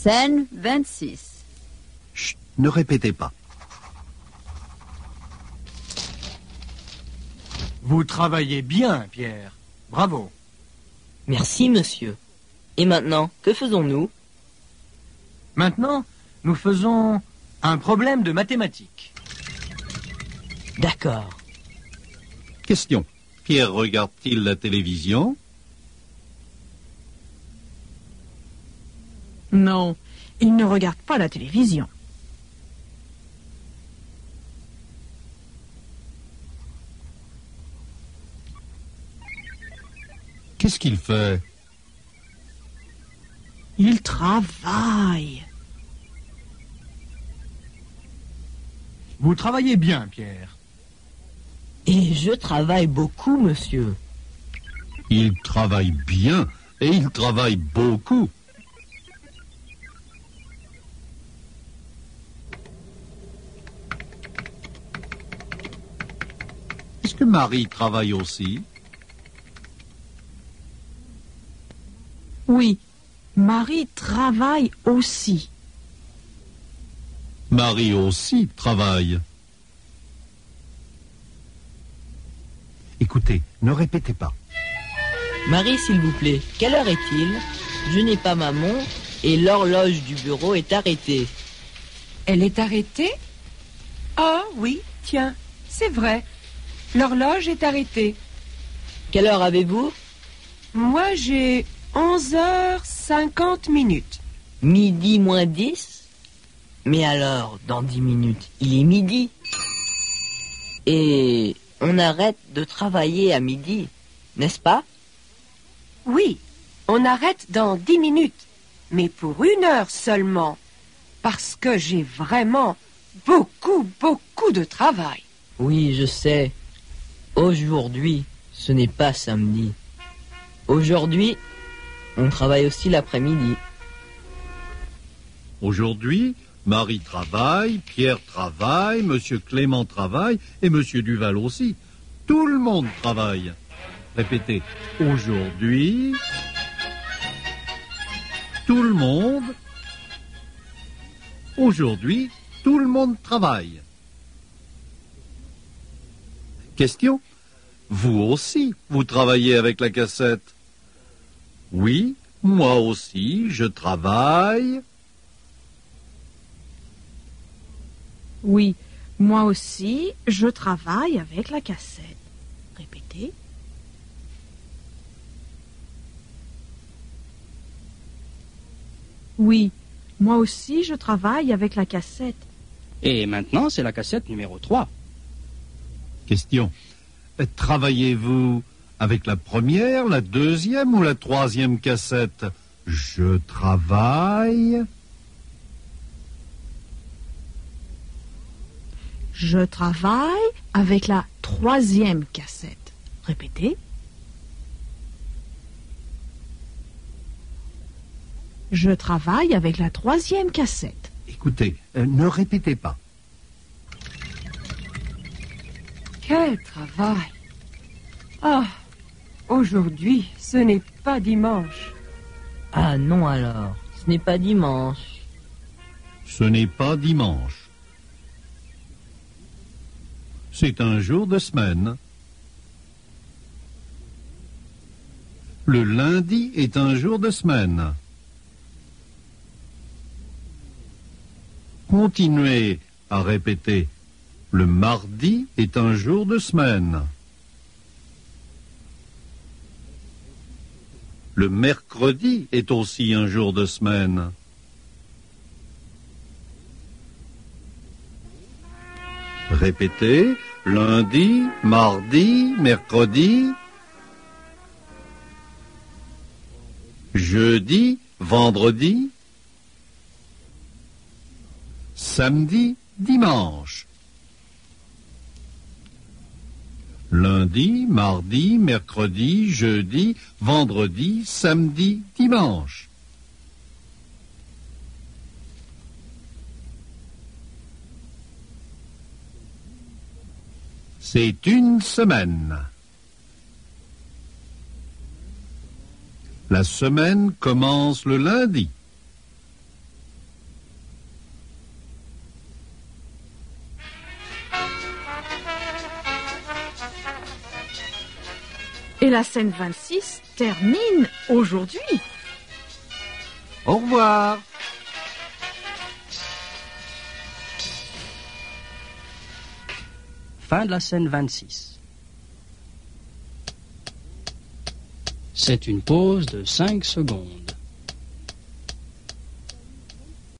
Scène 26. Chut, ne répétez pas. Vous travaillez bien, Pierre. Bravo. Merci, monsieur. Et maintenant, que faisons-nous? Maintenant, nous faisons un problème de mathématiques. D'accord. Question. Pierre regarde-t-il la télévision? Non, il ne regarde pas la télévision. Qu'est-ce qu'il fait? Il travaille. Vous travaillez bien, Pierre. Et je travaille beaucoup, monsieur. Il travaille bien et il travaille beaucoup. Est-ce que Marie travaille aussi? Oui, Marie travaille aussi. Marie aussi travaille. Écoutez, ne répétez pas. Marie, s'il vous plaît, quelle heure est-il? Je n'ai pas ma montre et l'horloge du bureau est arrêtée. Elle est arrêtée? Ah oui, tiens, c'est vrai. L'horloge est arrêtée. Quelle heure avez-vous? Moi, j'ai 11h50. Midi moins 10? Mais alors, dans 10 minutes, il est midi. Et on arrête de travailler à midi, n'est-ce pas? Oui, on arrête dans 10 minutes, mais pour 1 heure seulement, parce que j'ai vraiment beaucoup de travail. Oui, je sais. Aujourd'hui, ce n'est pas samedi. Aujourd'hui, on travaille aussi l'après-midi. Aujourd'hui, Marie travaille, Pierre travaille, Monsieur Clément travaille et Monsieur Duval aussi. Tout le monde travaille. Répétez. Aujourd'hui, tout le monde. Aujourd'hui, tout le monde travaille. Question. Vous aussi, vous travaillez avec la cassette? Oui, moi aussi, je travaille. Oui, moi aussi, je travaille avec la cassette. Répétez. Oui, moi aussi, je travaille avec la cassette. Et maintenant, c'est la cassette numéro 3. Question. Travaillez-vous avec la première, la deuxième ou la troisième cassette? Je travaille. Je travaille avec la troisième cassette. Répétez. Je travaille avec la troisième cassette. Écoutez, ne répétez pas. Quel travail! Ah, aujourd'hui, ce n'est pas dimanche. Ah non alors, ce n'est pas dimanche. Ce n'est pas dimanche. C'est un jour de semaine. Le lundi est un jour de semaine. Continuez à répéter. Le mardi est un jour de semaine. Le mercredi est aussi un jour de semaine. Répétez. Lundi, mardi, mercredi, jeudi, vendredi, samedi, dimanche. Lundi, mardi, mercredi, jeudi, vendredi, samedi, dimanche. C'est une semaine. La semaine commence le lundi. Et la scène 26 termine aujourd'hui. Au revoir. Fin de la scène 26. C'est une pause de 5 secondes.